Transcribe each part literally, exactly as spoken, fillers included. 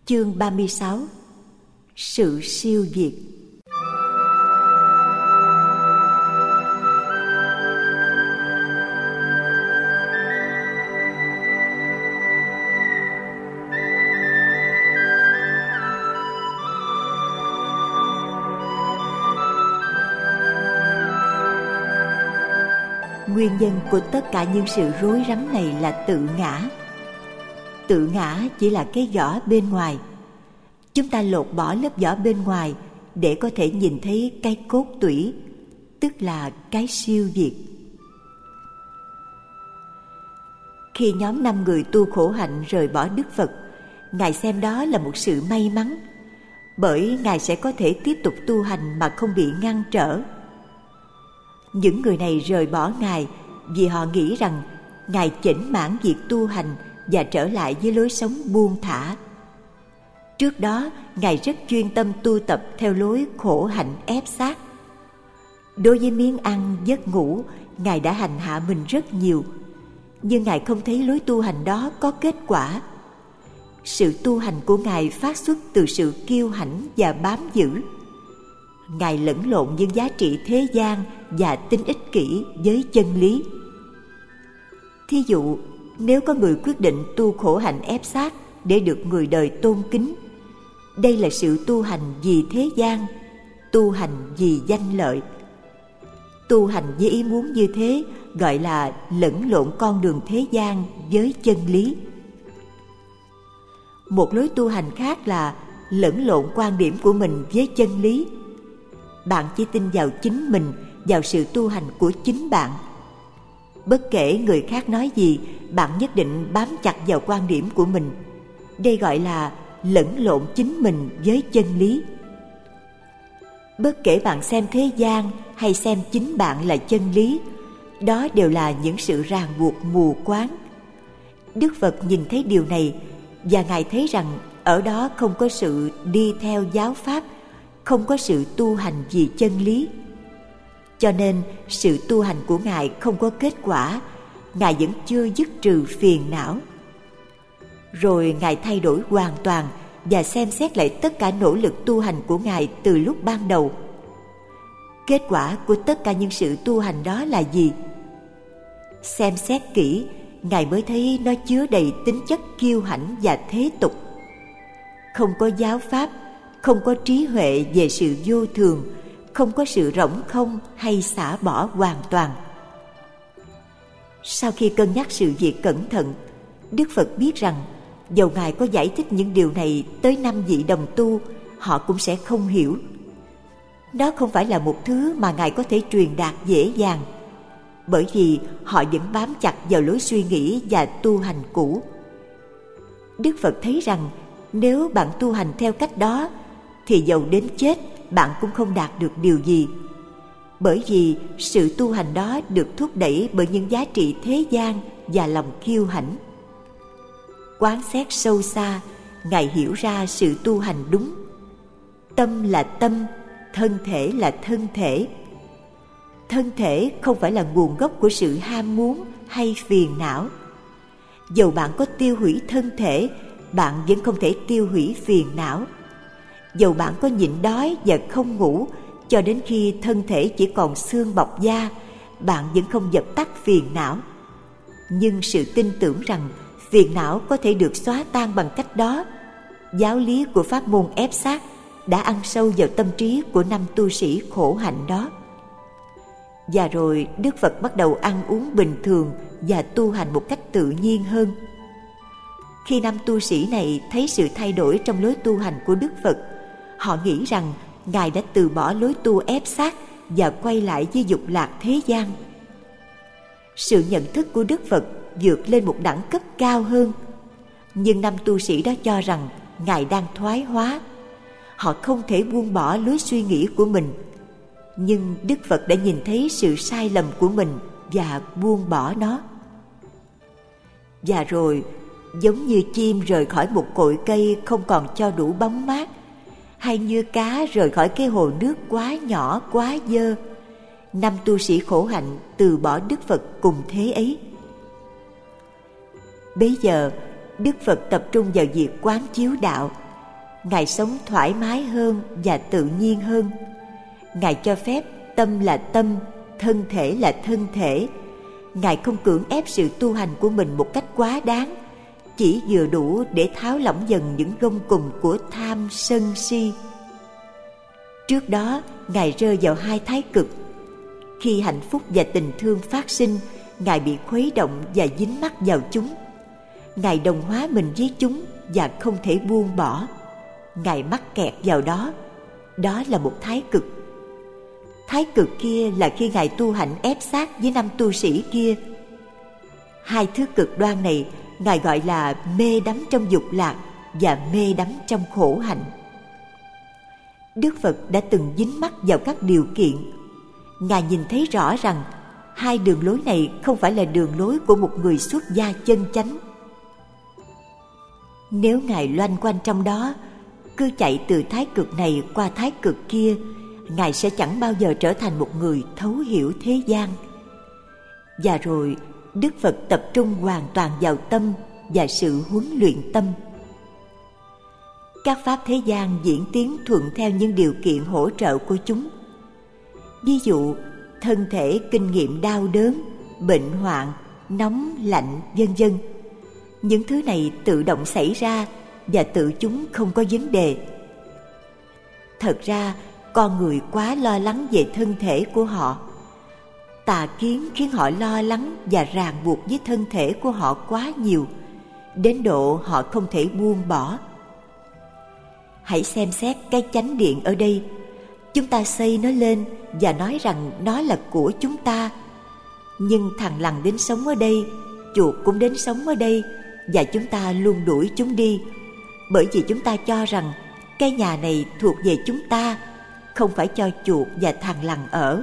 Chương ba mươi sáu. Sự siêu việt. Nguyên nhân của tất cả những sự rối rắm này là tự ngã. Tự ngã chỉ là cái vỏ bên ngoài. Chúng ta lột bỏ lớp vỏ bên ngoài để có thể nhìn thấy cái cốt tủy, tức là cái siêu việt. Khi nhóm năm người tu khổ hạnh rời bỏ Đức Phật, Ngài xem đó là một sự may mắn, bởi Ngài sẽ có thể tiếp tục tu hành mà không bị ngăn trở. Những người này rời bỏ Ngài vì họ nghĩ rằng Ngài chểnh mãn việc tu hành và trở lại với lối sống buông thả. Trước đó, Ngài rất chuyên tâm tu tập theo lối khổ hạnh ép sát. Đối với miếng ăn, giấc ngủ, Ngài đã hành hạ mình rất nhiều, nhưng Ngài không thấy lối tu hành đó có kết quả. Sự tu hành của Ngài phát xuất từ sự kiêu hãnh và bám giữ. Ngài lẫn lộn những giá trị thế gian và tính ích kỷ với chân lý. Thí dụ, nếu có người quyết định tu khổ hạnh ép sát để được người đời tôn kính, đây là sự tu hành vì thế gian, tu hành vì danh lợi. Tu hành với ý muốn như thế gọi là lẫn lộn con đường thế gian với chân lý. Một lối tu hành khác là lẫn lộn quan điểm của mình với chân lý. Bạn chỉ tin vào chính mình, vào sự tu hành của chính bạn. Bất kể người khác nói gì, bạn nhất định bám chặt vào quan điểm của mình. Đây gọi là lẫn lộn chính mình với chân lý. Bất kể bạn xem thế gian hay xem chính bạn là chân lý, đó đều là những sự ràng buộc mù quáng. Đức Phật nhìn thấy điều này, và Ngài thấy rằng ở đó không có sự đi theo giáo pháp, không có sự tu hành vì chân lý. Cho nên sự tu hành của Ngài không có kết quả, Ngài vẫn chưa dứt trừ phiền não. Rồi Ngài thay đổi hoàn toàn và xem xét lại tất cả nỗ lực tu hành của Ngài từ lúc ban đầu. Kết quả của tất cả những sự tu hành đó là gì? Xem xét kỹ, Ngài mới thấy nó chứa đầy tính chất kiêu hãnh và thế tục. Không có giáo pháp, không có trí huệ về sự vô thường, không có sự rỗng không hay xả bỏ hoàn toàn. Sau khi cân nhắc sự việc cẩn thận, Đức Phật biết rằng dầu Ngài có giải thích những điều này tới năm vị đồng tu, họ cũng sẽ không hiểu. Đó không phải là một thứ mà Ngài có thể truyền đạt dễ dàng, bởi vì họ vẫn bám chặt vào lối suy nghĩ và tu hành cũ. Đức Phật thấy rằng nếu bạn tu hành theo cách đó, thì dầu đến chết bạn cũng không đạt được điều gì, bởi vì sự tu hành đó được thúc đẩy bởi những giá trị thế gian và lòng kiêu hãnh. Quán xét sâu xa, Ngài hiểu ra sự tu hành đúng. Tâm là tâm, thân thể là thân thể. Thân thể không phải là nguồn gốc của sự ham muốn hay phiền não. Dầu bạn có tiêu hủy thân thể, bạn vẫn không thể tiêu hủy phiền não. Dầu bạn có nhịn đói và không ngủ cho đến khi thân thể chỉ còn xương bọc da, bạn vẫn không dập tắt phiền não. Nhưng sự tin tưởng rằng phiền não có thể được xóa tan bằng cách đó, giáo lý của pháp môn ép sát đã ăn sâu vào tâm trí của năm tu sĩ khổ hạnh đó. Và rồi Đức Phật bắt đầu ăn uống bình thường và tu hành một cách tự nhiên hơn. Khi năm tu sĩ này thấy sự thay đổi trong lối tu hành của Đức Phật, họ nghĩ rằng Ngài đã từ bỏ lối tu ép sát và quay lại với dục lạc thế gian. Sự nhận thức của Đức Phật vượt lên một đẳng cấp cao hơn, nhưng năm tu sĩ đó cho rằng Ngài đang thoái hóa. Họ không thể buông bỏ lối suy nghĩ của mình, nhưng Đức Phật đã nhìn thấy sự sai lầm của mình và buông bỏ nó. Và rồi, giống như chim rời khỏi một cội cây không còn cho đủ bóng mát, hay như cá rời khỏi cái hồ nước quá nhỏ quá dơ, năm tu sĩ khổ hạnh từ bỏ Đức Phật cùng thế ấy. Bấy giờ Đức Phật tập trung vào việc quán chiếu đạo, Ngài sống thoải mái hơn và tự nhiên hơn. Ngài cho phép tâm là tâm, thân thể là thân thể. Ngài không cưỡng ép sự tu hành của mình một cách quá đáng, chỉ vừa đủ để tháo lỏng dần những gông cùm của tham sân si. Trước đó, Ngài rơi vào hai thái cực. Khi hạnh phúc và tình thương phát sinh, Ngài bị khuấy động và dính mắc vào chúng. Ngài đồng hóa mình với chúng và không thể buông bỏ. Ngài mắc kẹt vào đó. Đó là một thái cực. Thái cực kia là khi Ngài tu hạnh ép sát với năm tu sĩ kia. Hai thứ cực đoan này Ngài gọi là mê đắm trong dục lạc và mê đắm trong khổ hạnh. Đức Phật đã từng dính mắc vào các điều kiện. Ngài nhìn thấy rõ rằng hai đường lối này không phải là đường lối của một người xuất gia chân chánh. Nếu Ngài loanh quanh trong đó, cứ chạy từ thái cực này qua thái cực kia, Ngài sẽ chẳng bao giờ trở thành một người thấu hiểu thế gian. Và rồi Đức Phật tập trung hoàn toàn vào tâm và sự huấn luyện tâm. Các pháp thế gian diễn tiến thuận theo những điều kiện hỗ trợ của chúng. Ví dụ, thân thể kinh nghiệm đau đớn, bệnh hoạn, nóng, lạnh, vân vân. Những thứ này tự động xảy ra và tự chúng không có vấn đề. Thật ra, con người quá lo lắng về thân thể của họ. Tà kiến khiến họ lo lắng và ràng buộc với thân thể của họ quá nhiều, đến độ họ không thể buông bỏ. Hãy xem xét cái chánh điện ở đây. Chúng ta xây nó lên và nói rằng nó là của chúng ta. Nhưng thằng lằn đến sống ở đây, chuột cũng đến sống ở đây, và chúng ta luôn đuổi chúng đi, bởi vì chúng ta cho rằng cái nhà này thuộc về chúng ta, không phải cho chuột và thằng lằn ở.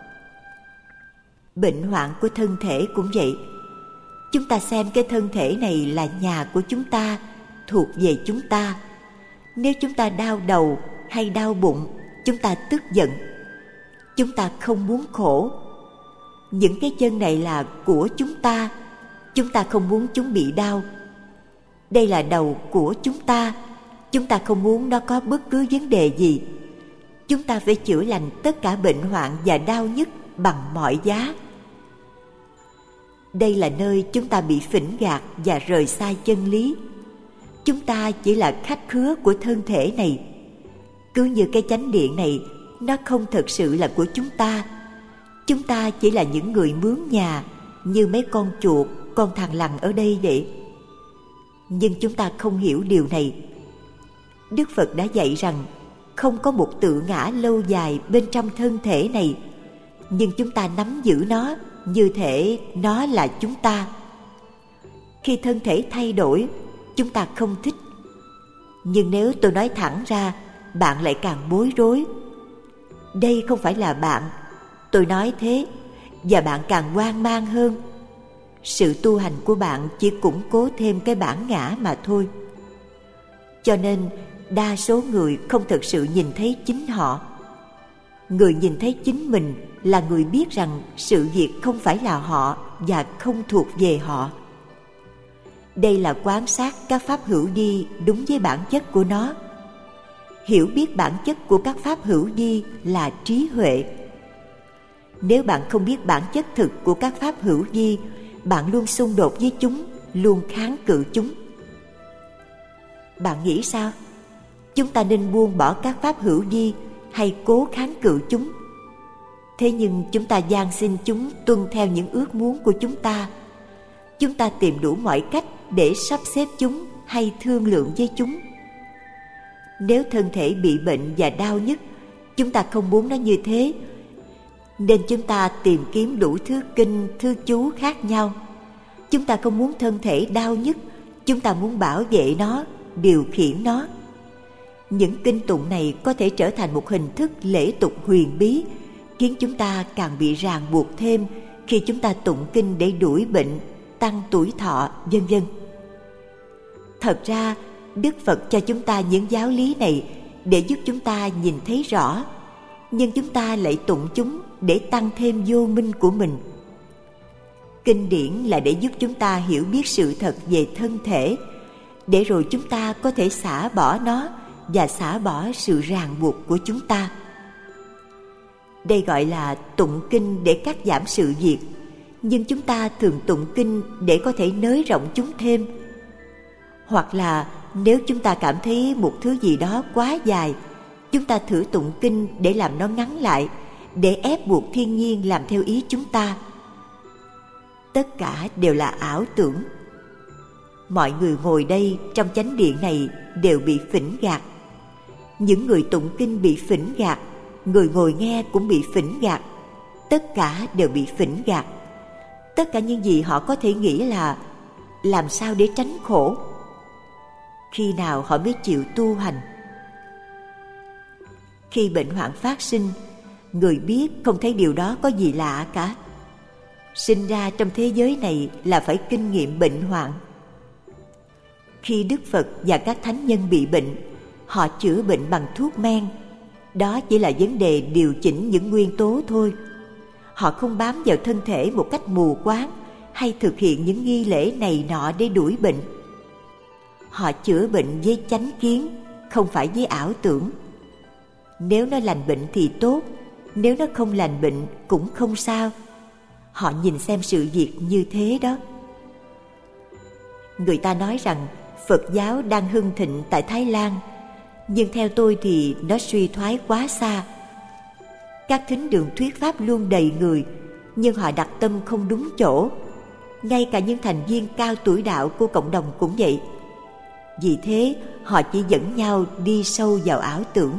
Bệnh hoạn của thân thể cũng vậy. Chúng ta xem cái thân thể này là nhà của chúng ta, thuộc về chúng ta. Nếu chúng ta đau đầu hay đau bụng, chúng ta tức giận. Chúng ta không muốn khổ. Những cái chân này là của chúng ta, chúng ta không muốn chúng bị đau. Đây là đầu của chúng ta, chúng ta không muốn nó có bất cứ vấn đề gì. Chúng ta phải chữa lành tất cả bệnh hoạn và đau nhức bằng mọi giá. Đây là nơi chúng ta bị phỉnh gạt và rời xa chân lý. Chúng ta chỉ là khách khứa của thân thể này. Cứ như cái chánh điện này, nó không thực sự là của chúng ta. Chúng ta chỉ là những người mướn nhà, như mấy con chuột, con thằn lằn ở đây vậy. Nhưng chúng ta không hiểu điều này. Đức Phật đã dạy rằng không có một tự ngã lâu dài bên trong thân thể này, nhưng chúng ta nắm giữ nó như thể nó là chúng ta. Khi thân thể thay đổi, chúng ta không thích. Nhưng nếu tôi nói thẳng ra, bạn lại càng bối rối. Đây không phải là bạn, tôi nói thế, và bạn càng hoang mang hơn. Sự tu hành của bạn chỉ củng cố thêm cái bản ngã mà thôi. Cho nên đa số người không thực sự nhìn thấy chính họ. Người nhìn thấy chính mình là người biết rằng sự việc không phải là họ và không thuộc về họ. Đây là quan sát các pháp hữu vi đúng với bản chất của nó. Hiểu biết bản chất của các pháp hữu vi là trí huệ. Nếu bạn không biết bản chất thực của các pháp hữu vi, bạn luôn xung đột với chúng, luôn kháng cự chúng. Bạn nghĩ sao? Chúng ta nên buông bỏ các pháp hữu vi hay cố kháng cự chúng? Thế nhưng chúng ta van xin chúng tuân theo những ước muốn của chúng ta. Chúng ta tìm đủ mọi cách để sắp xếp chúng hay thương lượng với chúng. Nếu thân thể bị bệnh và đau nhức, chúng ta không muốn nó như thế, nên chúng ta tìm kiếm đủ thứ kinh, thứ chú khác nhau. Chúng ta không muốn thân thể đau nhức, chúng ta muốn bảo vệ nó, điều khiển nó. Những kinh tụng này có thể trở thành một hình thức lễ tục huyền bí, khiến chúng ta càng bị ràng buộc thêm khi chúng ta tụng kinh để đuổi bệnh, tăng tuổi thọ, vân vân. Thật ra, Đức Phật cho chúng ta những giáo lý này để giúp chúng ta nhìn thấy rõ, nhưng chúng ta lại tụng chúng để tăng thêm vô minh của mình. Kinh điển là để giúp chúng ta hiểu biết sự thật về thân thể, để rồi chúng ta có thể xả bỏ nó và xả bỏ sự ràng buộc của chúng ta. Đây gọi là tụng kinh để cắt giảm sự việc, nhưng chúng ta thường tụng kinh để có thể nới rộng chúng thêm. Hoặc là nếu chúng ta cảm thấy một thứ gì đó quá dài, chúng ta thử tụng kinh để làm nó ngắn lại, để ép buộc thiên nhiên làm theo ý chúng ta. Tất cả đều là ảo tưởng. Mọi người ngồi đây trong chánh điện này đều bị phỉnh gạt. Những người tụng kinh bị phỉnh gạt, người ngồi nghe cũng bị phỉnh gạt. Tất cả đều bị phỉnh gạt. Tất cả những gì họ có thể nghĩ là làm sao để tránh khổ. Khi nào họ mới chịu tu hành? Khi bệnh hoạn phát sinh, người biết không thấy điều đó có gì lạ cả. Sinh ra trong thế giới này là phải kinh nghiệm bệnh hoạn. Khi Đức Phật và các thánh nhân bị bệnh, họ chữa bệnh bằng thuốc men. Đó chỉ là vấn đề điều chỉnh những nguyên tố thôi. Họ không bám vào thân thể một cách mù quáng hay thực hiện những nghi lễ này nọ để đuổi bệnh. Họ chữa bệnh với chánh kiến, không phải với ảo tưởng. Nếu nó lành bệnh thì tốt, nếu nó không lành bệnh cũng không sao. Họ nhìn xem sự việc như thế đó. Người ta nói rằng Phật giáo đang hưng thịnh tại Thái Lan, nhưng theo tôi thì nó suy thoái quá xa. Các thính đường thuyết pháp luôn đầy người, nhưng họ đặt tâm không đúng chỗ. Ngay cả những thành viên cao tuổi đạo của cộng đồng cũng vậy. Vì thế họ chỉ dẫn nhau đi sâu vào ảo tưởng.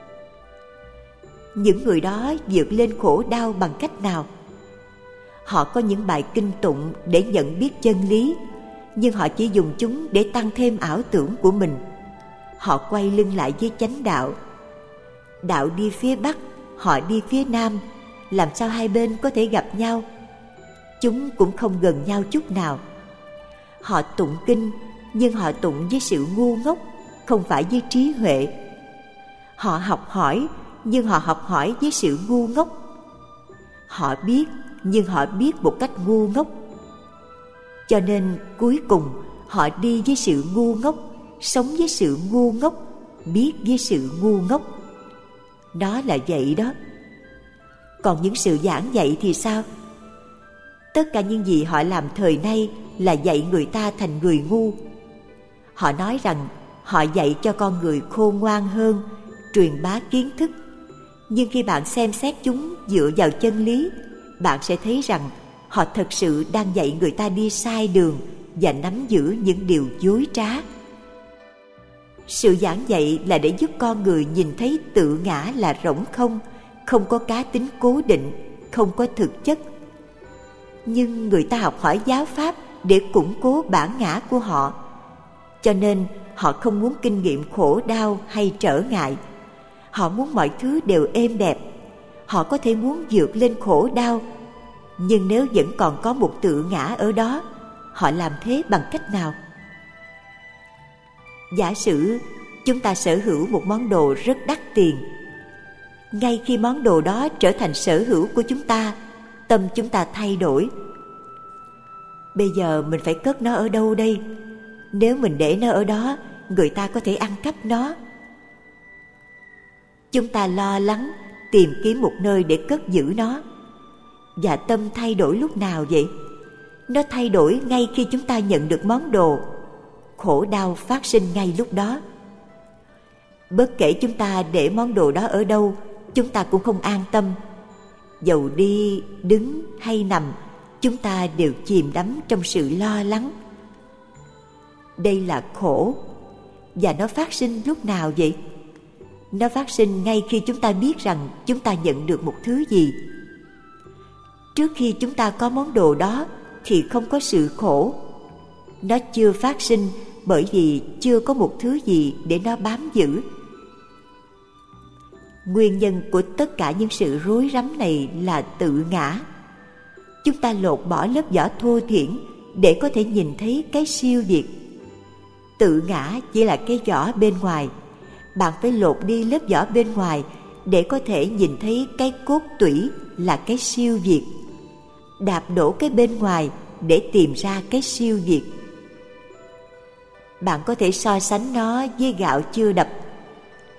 Những người đó vượt lên khổ đau bằng cách nào? Họ có những bài kinh tụng để nhận biết chân lý, nhưng họ chỉ dùng chúng để tăng thêm ảo tưởng của mình. Họ quay lưng lại với chánh đạo. Đạo đi phía Bắc, họ đi phía Nam. Làm sao hai bên có thể gặp nhau? Chúng cũng không gần nhau chút nào. Họ tụng kinh, nhưng họ tụng với sự ngu ngốc, không phải với trí huệ. Họ học hỏi, nhưng họ học hỏi với sự ngu ngốc. Họ biết, nhưng họ biết một cách ngu ngốc. Cho nên cuối cùng họ đi với sự ngu ngốc, sống với sự ngu ngốc, biết với sự ngu ngốc. Đó là vậy đó. Còn những sự giảng dạy thì sao? Tất cả những gì họ làm thời nay là dạy người ta thành người ngu. Họ nói rằng họ dạy cho con người khôn ngoan hơn, truyền bá kiến thức. Nhưng khi bạn xem xét chúng dựa vào chân lý, bạn sẽ thấy rằng họ thật sự đang dạy người ta đi sai đường và nắm giữ những điều dối trá. Sự giảng dạy là để giúp con người nhìn thấy tự ngã là rỗng không, không có cá tính cố định, không có thực chất. Nhưng người ta học hỏi giáo pháp để củng cố bản ngã của họ. Cho nên họ không muốn kinh nghiệm khổ đau hay trở ngại. Họ muốn mọi thứ đều êm đẹp. Họ có thể muốn vượt lên khổ đau, nhưng nếu vẫn còn có một tự ngã ở đó, họ làm thế bằng cách nào? Giả sử chúng ta sở hữu một món đồ rất đắt tiền. Ngay khi món đồ đó trở thành sở hữu của chúng ta, tâm chúng ta thay đổi. Bây giờ mình phải cất nó ở đâu đây? Nếu mình để nó ở đó, người ta có thể ăn cắp nó. Chúng ta lo lắng tìm kiếm một nơi để cất giữ nó. Và tâm thay đổi lúc nào vậy? Nó thay đổi ngay khi chúng ta nhận được món đồ. Khổ đau phát sinh ngay lúc đó. Bất kể chúng ta để món đồ đó ở đâu, chúng ta cũng không an tâm. Dầu đi, đứng hay nằm, chúng ta đều chìm đắm trong sự lo lắng. Đây là khổ. Và nó phát sinh lúc nào vậy? Nó phát sinh ngay khi chúng ta biết rằng chúng ta nhận được một thứ gì. Trước khi chúng ta có món đồ đó thì không có sự khổ. Nó chưa phát sinh bởi vì chưa có một thứ gì để nó bám giữ. Nguyên nhân của tất cả những sự rối rắm này là tự ngã. Chúng ta lột bỏ lớp vỏ thô thiển để có thể nhìn thấy cái siêu việt. Tự ngã chỉ là cái vỏ bên ngoài. Bạn phải lột đi lớp vỏ bên ngoài để có thể nhìn thấy cái cốt tủy là cái siêu việt. Đạp đổ cái bên ngoài để tìm ra cái siêu việt. Bạn có thể so sánh nó với gạo chưa đập.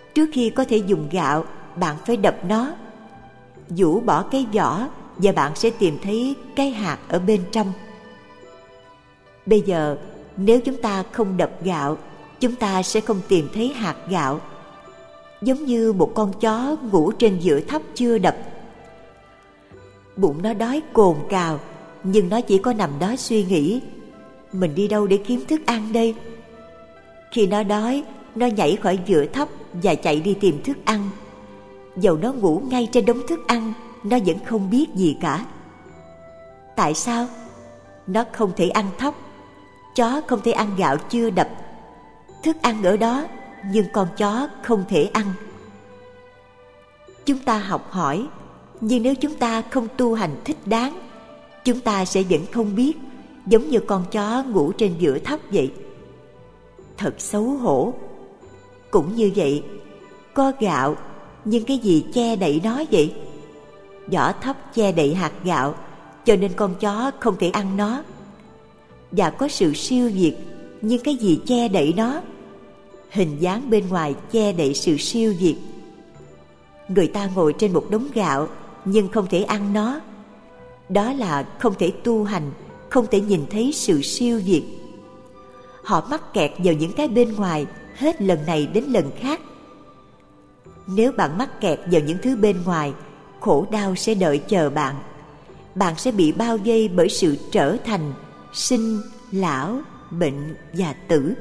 Trước khi có thể dùng gạo, bạn phải đập nó. Nhổ bỏ cái vỏ và bạn sẽ tìm thấy cái hạt ở bên trong. Bây giờ, nếu chúng ta không đập gạo, chúng ta sẽ không tìm thấy hạt gạo. Giống như một con chó ngủ trên giữa thóc chưa đập. Bụng nó đói cồn cào, nhưng nó chỉ có nằm đó suy nghĩ, mình đi đâu để kiếm thức ăn đây? Khi nó đói, nó nhảy khỏi giữa thóc và chạy đi tìm thức ăn. Dầu nó ngủ ngay trên đống thức ăn, nó vẫn không biết gì cả. Tại sao? Nó không thể ăn thóc. Chó không thể ăn gạo chưa đập. Thức ăn ở đó, nhưng con chó không thể ăn. Chúng ta học hỏi, nhưng nếu chúng ta không tu hành thích đáng, chúng ta sẽ vẫn không biết, giống như con chó ngủ trên giữa thóc vậy. Thật xấu hổ. Cũng như vậy, có gạo, nhưng cái gì che đậy nó vậy? Vỏ thóc che đậy hạt gạo, cho nên con chó không thể ăn nó. Và có sự siêu việt, nhưng cái gì che đậy nó? Hình dáng bên ngoài che đậy sự siêu việt. Người ta ngồi trên một đống gạo, nhưng không thể ăn nó. Đó là không thể tu hành, không thể nhìn thấy sự siêu việt. Họ mắc kẹt vào những cái bên ngoài, hết lần này đến lần khác. Nếu bạn mắc kẹt vào những thứ bên ngoài, khổ đau sẽ đợi chờ bạn. Bạn sẽ bị bao vây bởi sự trở thành, sinh, lão, bệnh và tử.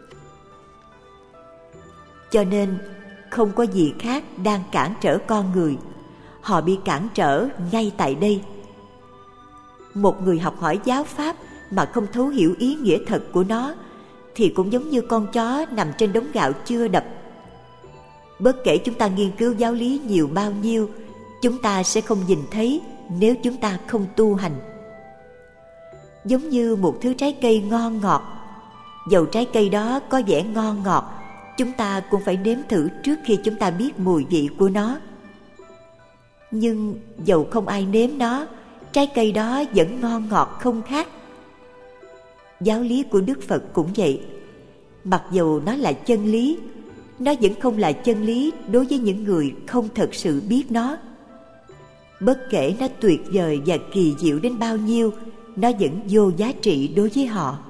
Cho nên, không có gì khác đang cản trở con người. Họ bị cản trở ngay tại đây. Một người học hỏi giáo pháp mà không thấu hiểu ý nghĩa thật của nó thì cũng giống như con chó nằm trên đống gạo chưa đập. Bất kể chúng ta nghiên cứu giáo lý nhiều bao nhiêu, chúng ta sẽ không nhìn thấy nếu chúng ta không tu hành. Giống như một thứ trái cây ngon ngọt, dầu trái cây đó có vẻ ngon ngọt, chúng ta cũng phải nếm thử trước khi chúng ta biết mùi vị của nó. Nhưng dầu không ai nếm nó, trái cây đó vẫn ngon ngọt không khác. Giáo lý của Đức Phật cũng vậy. Mặc dầu nó là chân lý, nó vẫn không là chân lý đối với những người không thật sự biết nó. Bất kể nó tuyệt vời và kỳ diệu đến bao nhiêu, nó vẫn vô giá trị đối với họ.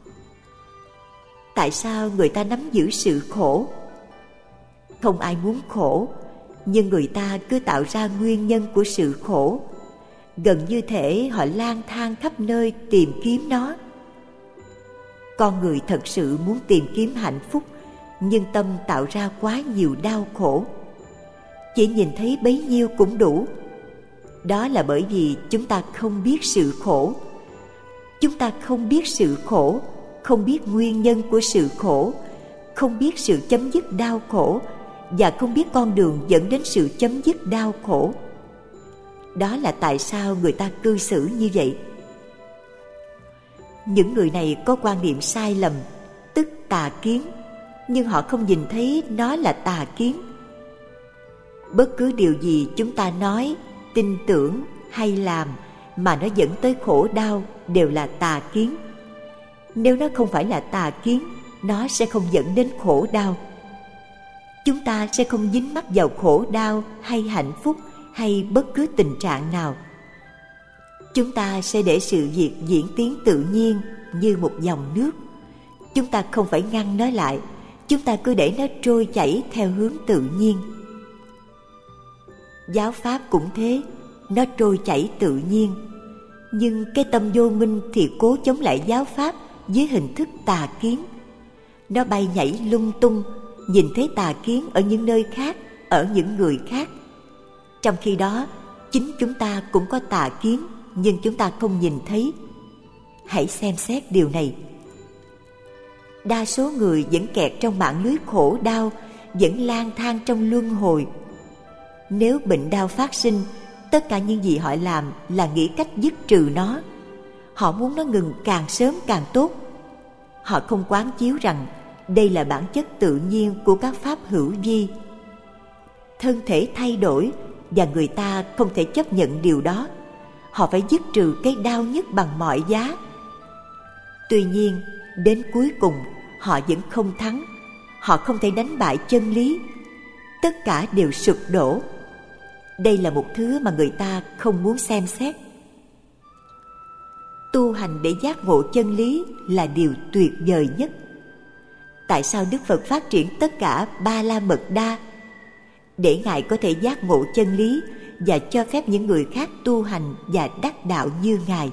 Tại sao người ta nắm giữ sự khổ? Không ai muốn khổ, nhưng người ta cứ tạo ra nguyên nhân của sự khổ. Gần như thể họ lang thang khắp nơi tìm kiếm nó. Con người thật sự muốn tìm kiếm hạnh phúc, nhưng tâm tạo ra quá nhiều đau khổ. Chỉ nhìn thấy bấy nhiêu cũng đủ. Đó là bởi vì chúng ta không biết sự khổ. Chúng ta không biết sự khổ, không biết nguyên nhân của sự khổ, không biết sự chấm dứt đau khổ, và không biết con đường dẫn đến sự chấm dứt đau khổ. Đó là tại sao người ta cư xử như vậy. Những người này có quan niệm sai lầm, tức tà kiến, nhưng họ không nhìn thấy nó là tà kiến. Bất cứ điều gì chúng ta nói, tin tưởng hay làm mà nó dẫn tới khổ đau đều là tà kiến. Nếu nó không phải là tà kiến, nó sẽ không dẫn đến khổ đau. Chúng ta sẽ không dính mắc vào khổ đau hay hạnh phúc hay bất cứ tình trạng nào. Chúng ta sẽ để sự việc diễn tiến tự nhiên như một dòng nước. Chúng ta không phải ngăn nó lại, chúng ta cứ để nó trôi chảy theo hướng tự nhiên. Giáo pháp cũng thế, nó trôi chảy tự nhiên. Nhưng cái tâm vô minh thì cố chống lại giáo pháp với hình thức tà kiến. Nó bay nhảy lung tung, nhìn thấy tà kiến ở những nơi khác, ở những người khác. Trong khi đó, chính chúng ta cũng có tà kiến, nhưng chúng ta không nhìn thấy. Hãy xem xét điều này. Đa số người vẫn kẹt trong mạng lưới khổ đau, vẫn lang thang trong luân hồi. Nếu bệnh đau phát sinh, tất cả những gì họ làm là nghĩ cách dứt trừ nó. Họ muốn nó ngừng càng sớm càng tốt. Họ không quán chiếu rằng đây là bản chất tự nhiên của các pháp hữu vi. Thân thể thay đổi và người ta không thể chấp nhận điều đó. Họ phải dứt trừ cái đau nhức bằng mọi giá. Tuy nhiên, đến cuối cùng họ vẫn không thắng. Họ không thể đánh bại chân lý. tất cả đều sụp đổ. Đây là một thứ mà người ta không muốn xem xét. Tu hành để giác ngộ chân lý là điều tuyệt vời nhất. Tại sao Đức Phật phát triển tất cả Ba La Mật Đa? Để Ngài có thể giác ngộ chân lý và cho phép những người khác tu hành và đắc đạo như Ngài.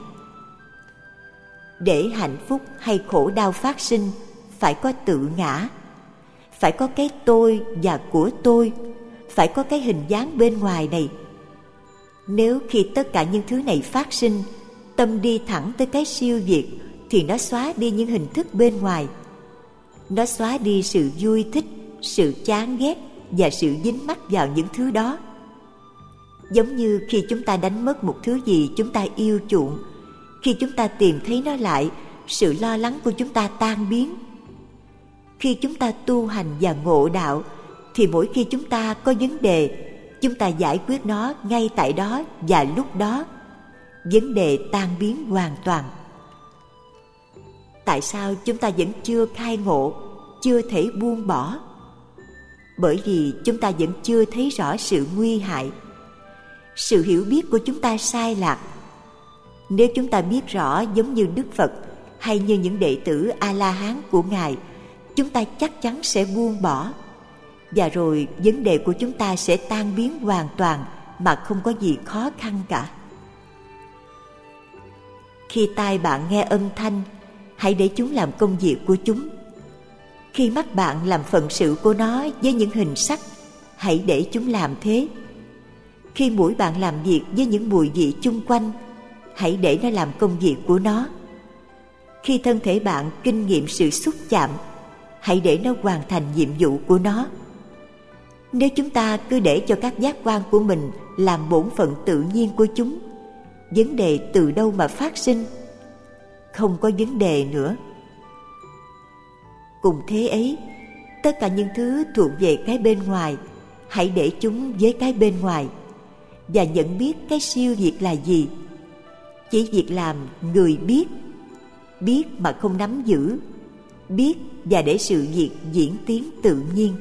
Để hạnh phúc hay khổ đau phát sinh, phải có tự ngã, phải có cái tôi và của tôi, phải có cái hình dáng bên ngoài này. Nếu khi tất cả những thứ này phát sinh, tâm đi thẳng tới cái siêu việt, thì nó xóa đi những hình thức bên ngoài. Nó xóa đi sự vui thích, sự chán ghét và sự dính mắc vào những thứ đó. Giống như khi chúng ta đánh mất một thứ gì chúng ta yêu chuộng, khi chúng ta tìm thấy nó lại, sự lo lắng của chúng ta tan biến. Khi chúng ta tu hành và ngộ đạo, thì mỗi khi chúng ta có vấn đề, chúng ta giải quyết nó ngay tại đó và lúc đó. Vấn đề tan biến hoàn toàn. Tại sao chúng ta vẫn chưa khai ngộ, chưa thể buông bỏ? Bởi vì chúng ta vẫn chưa thấy rõ sự nguy hại. Sự hiểu biết của chúng ta sai lạc. Nếu chúng ta biết rõ giống như Đức Phật hay như những đệ tử A-la-hán của Ngài, chúng ta chắc chắn sẽ buông bỏ. Và rồi vấn đề của chúng ta sẽ tan biến hoàn toàn mà không có gì khó khăn cả. Khi tai bạn nghe âm thanh, hãy để chúng làm công việc của chúng. Khi mắt bạn làm phận sự của nó với những hình sắc, hãy để chúng làm thế. Khi mũi bạn làm việc với những mùi vị chung quanh, hãy để nó làm công việc của nó. Khi thân thể bạn kinh nghiệm sự xúc chạm, hãy để nó hoàn thành nhiệm vụ của nó. Nếu chúng ta cứ để cho các giác quan của mình làm bổn phận tự nhiên của chúng, vấn đề từ đâu mà phát sinh? Không có vấn đề nữa. Cùng thế ấy, tất cả những thứ thuộc về cái bên ngoài, hãy để chúng với cái bên ngoài và nhận biết cái siêu việt là gì. Chỉ việc làm người biết, biết mà không nắm giữ, biết và để sự việc diễn tiến tự nhiên.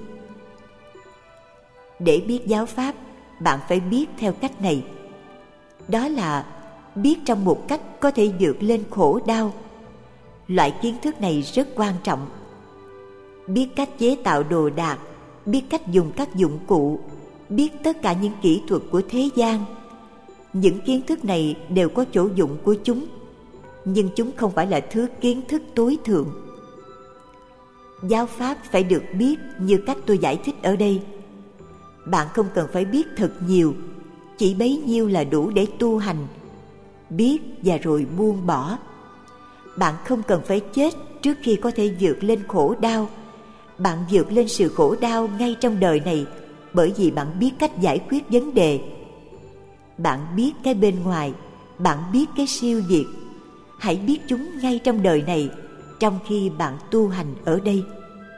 Để biết giáo pháp, bạn phải biết theo cách này. Đó là biết trong một cách có thể vượt lên khổ đau. Loại kiến thức này rất quan trọng. Biết cách chế tạo đồ đạc, biết cách dùng các dụng cụ, biết tất cả những kỹ thuật của thế gian. Những kiến thức này đều có chỗ dụng của chúng, nhưng chúng không phải là thứ kiến thức tối thượng. Giáo pháp phải được biết như cách tôi giải thích ở đây. Bạn không cần phải biết thật nhiều, chỉ bấy nhiêu là đủ để tu hành. Biết và rồi buông bỏ. Bạn không cần phải chết trước khi có thể vượt lên khổ đau. Bạn vượt lên sự khổ đau ngay trong đời này, bởi vì bạn biết cách giải quyết vấn đề. Bạn biết cái bên ngoài, bạn biết cái siêu việt. Hãy biết chúng ngay trong đời này, trong khi bạn tu hành ở đây.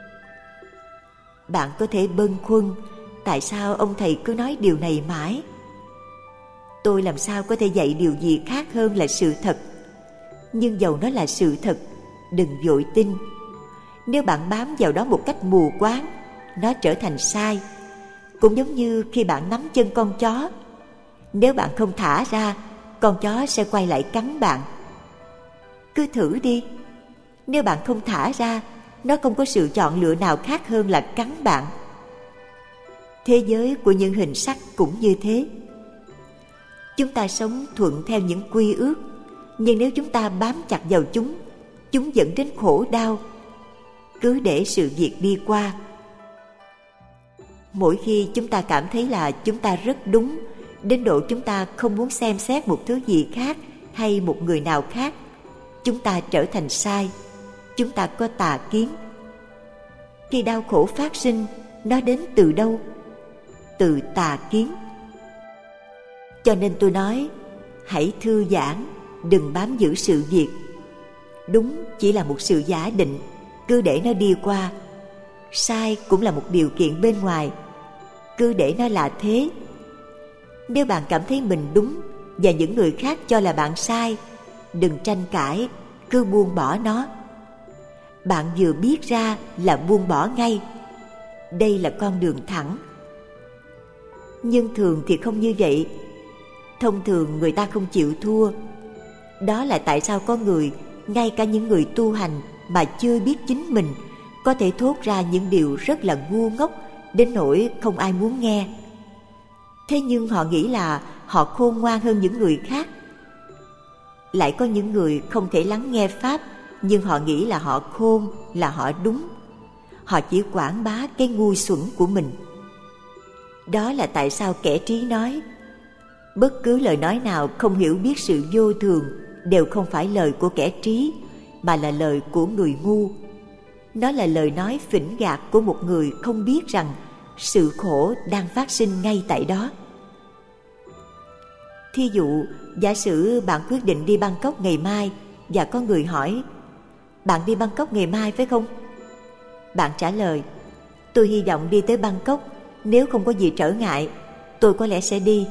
Bạn có thể bâng khuâng, tại sao ông thầy cứ nói điều này mãi? Tôi làm sao có thể dạy điều gì khác hơn là sự thật? Nhưng dầu nó là sự thật, đừng vội tin. Nếu bạn bám vào đó một cách mù quáng, nó trở thành sai. Cũng giống như khi bạn nắm chân con chó, nếu bạn không thả ra, con chó sẽ quay lại cắn bạn. Cứ thử đi. Nếu bạn không thả ra, nó không có sự chọn lựa nào khác hơn là cắn bạn. Thế giới của những hình sắc cũng như thế. Chúng ta sống thuận theo những quy ước, nhưng nếu chúng ta bám chặt vào chúng, chúng dẫn đến khổ đau. Cứ để sự việc đi qua. Mỗi khi chúng ta cảm thấy là chúng ta rất đúng, đến độ chúng ta không muốn xem xét một thứ gì khác hay một người nào khác, chúng ta trở thành sai. Chúng ta có tà kiến. Khi đau khổ phát sinh, nó đến từ đâu? Từ tà kiến. Cho nên tôi nói, hãy thư giãn, đừng bám giữ sự việc. Đúng chỉ là một sự giả định, cứ để nó đi qua. Sai cũng là một điều kiện bên ngoài, cứ để nó là thế. Nếu bạn cảm thấy mình đúng và những người khác cho là bạn sai, đừng tranh cãi, cứ buông bỏ nó. Bạn vừa biết ra là buông bỏ ngay. Đây là con đường thẳng. Nhưng thường thì không như vậy. Thông thường người ta không chịu thua. Đó là tại sao có người, ngay cả những người tu hành mà chưa biết chính mình, có thể thốt ra những điều rất là ngu ngốc đến nỗi không ai muốn nghe. Thế nhưng họ nghĩ là họ khôn ngoan hơn những người khác. Lại có những người không thể lắng nghe Pháp, nhưng họ nghĩ là họ khôn, là họ đúng. Họ chỉ quảng bá cái ngu xuẩn của mình. Đó là tại sao kẻ trí nói, bất cứ lời nói nào không hiểu biết sự vô thường đều không phải lời của kẻ trí, mà là lời của người ngu. Nó là lời nói phỉnh gạt của một người không biết rằng sự khổ đang phát sinh ngay tại đó. Thí dụ, giả sử bạn quyết định đi Bangkok ngày mai và có người hỏi, bạn đi Bangkok ngày mai phải không? Bạn trả lời, tôi hy vọng đi tới Bangkok, nếu không có gì trở ngại, tôi có lẽ sẽ đi.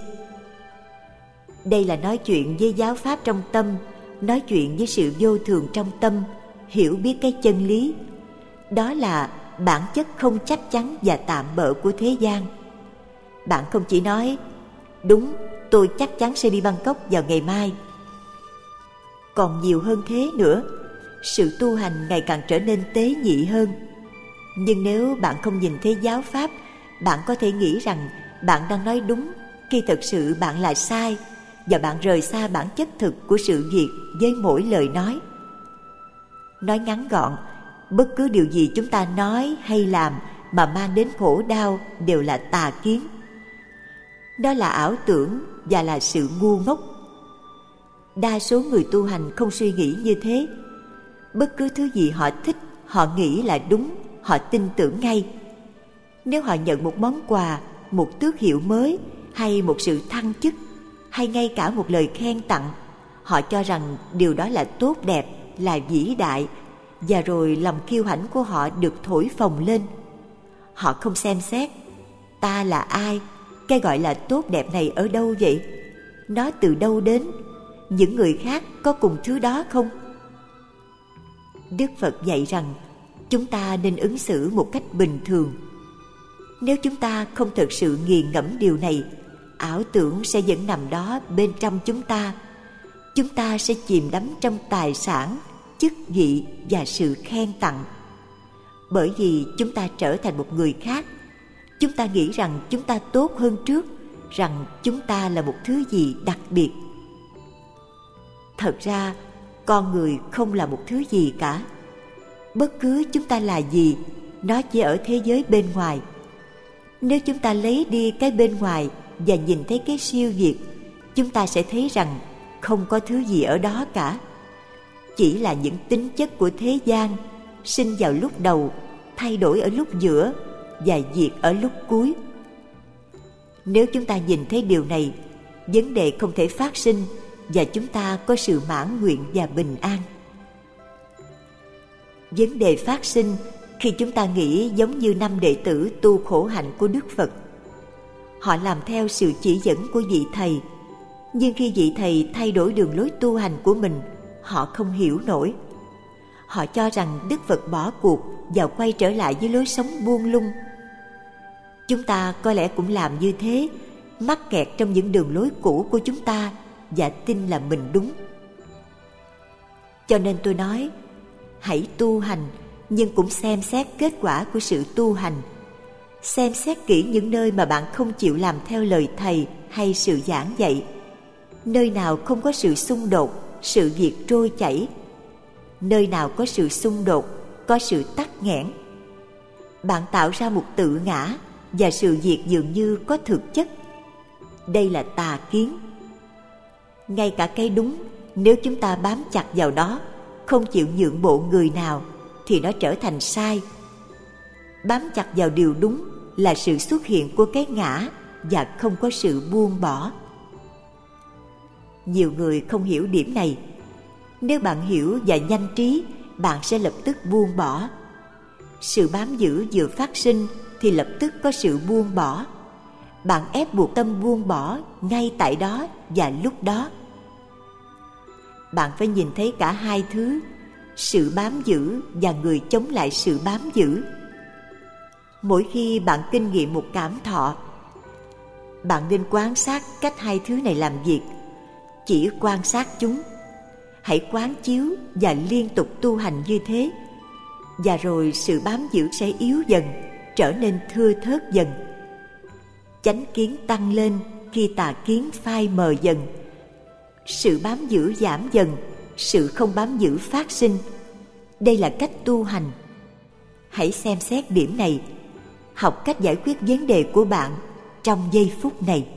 Đây là nói chuyện với giáo pháp trong tâm, nói chuyện với sự vô thường trong tâm, hiểu biết cái chân lý. Đó là bản chất không chắc chắn và tạm bợ của thế gian. Bạn không chỉ nói, đúng, tôi chắc chắn sẽ đi Bangkok vào ngày mai. Còn nhiều hơn thế nữa, sự tu hành ngày càng trở nên tế nhị hơn. Nhưng nếu bạn không nhìn thấy giáo pháp, bạn có thể nghĩ rằng bạn đang nói đúng khi thực sự bạn là sai, và bạn rời xa bản chất thực của sự việc với mỗi lời nói. Nói ngắn gọn, bất cứ điều gì chúng ta nói hay làm mà mang đến khổ đau đều là tà kiến. Đó là ảo tưởng và là sự ngu ngốc. Đa số người tu hành không suy nghĩ như thế. Bất cứ thứ gì họ thích, họ nghĩ là đúng, họ tin tưởng ngay. Nếu họ nhận một món quà, một tước hiệu mới, hay một sự thăng chức, hay ngay cả một lời khen tặng, họ cho rằng điều đó là tốt đẹp, là vĩ đại, và rồi lòng kiêu hãnh của họ được thổi phồng lên. Họ không xem xét, ta là ai, cái gọi là tốt đẹp này ở đâu vậy? Nó từ đâu đến? Những người khác có cùng thứ đó không? Đức Phật dạy rằng chúng ta nên ứng xử một cách bình thường. Nếu chúng ta không thực sự nghiền ngẫm điều này, ảo tưởng sẽ vẫn nằm đó bên trong chúng ta. Chúng ta sẽ chìm đắm trong tài sản, chức vị và sự khen tặng. Bởi vì chúng ta trở thành một người khác. Chúng ta nghĩ rằng chúng ta tốt hơn trước, rằng chúng ta là một thứ gì đặc biệt. Thật ra, con người không là một thứ gì cả. Bất cứ chúng ta là gì, nó chỉ ở thế giới bên ngoài. Nếu chúng ta lấy đi cái bên ngoài và nhìn thấy cái siêu việt, chúng ta sẽ thấy rằng không có thứ gì ở đó cả. Chỉ là những tính chất của thế gian, sinh vào lúc đầu, thay đổi ở lúc giữa và diệt ở lúc cuối. Nếu chúng ta nhìn thấy điều này, vấn đề không thể phát sinh và chúng ta có sự mãn nguyện và bình an. Vấn đề phát sinh khi chúng ta nghĩ giống như năm đệ tử tu khổ hạnh của Đức Phật. Họ làm theo sự chỉ dẫn của vị thầy, nhưng khi vị thầy thay đổi đường lối tu hành của mình, họ không hiểu nổi. Họ cho rằng Đức Phật bỏ cuộc và quay trở lại với lối sống buông lung. Chúng ta có lẽ cũng làm như thế, mắc kẹt trong những đường lối cũ của chúng ta và tin là mình đúng. Cho nên tôi nói, hãy tu hành, nhưng cũng xem xét kết quả của sự tu hành. Xem xét kỹ những nơi mà bạn không chịu làm theo lời thầy hay sự giảng dạy. Nơi nào không có sự xung đột, sự việc trôi chảy. Nơi nào có sự xung đột, có sự tắc nghẽn. Bạn tạo ra một tự ngã và sự việc dường như có thực chất. Đây là tà kiến. Ngay cả cái đúng, nếu chúng ta bám chặt vào đó, không chịu nhượng bộ người nào, thì nó trở thành sai. Bám chặt vào điều đúng là sự xuất hiện của cái ngã và không có sự buông bỏ. Nhiều người không hiểu điểm này. Nếu bạn hiểu và nhanh trí, bạn sẽ lập tức buông bỏ. Sự bám giữ vừa phát sinh thì lập tức có sự buông bỏ. Bạn ép buộc tâm buông bỏ ngay tại đó và lúc đó. Bạn phải nhìn thấy cả hai thứ, sự bám giữ và người chống lại sự bám giữ. Mỗi khi bạn kinh nghiệm một cảm thọ, bạn nên quan sát cách hai thứ này làm việc. Chỉ quan sát chúng. Hãy quán chiếu và liên tục tu hành như thế, và rồi sự bám giữ sẽ yếu dần, trở nên thưa thớt dần. Chánh kiến tăng lên khi tà kiến phai mờ dần. Sự bám giữ giảm dần, sự không bám giữ phát sinh. Đây là cách tu hành. Hãy xem xét điểm này, học cách giải quyết vấn đề của bạn trong giây phút này.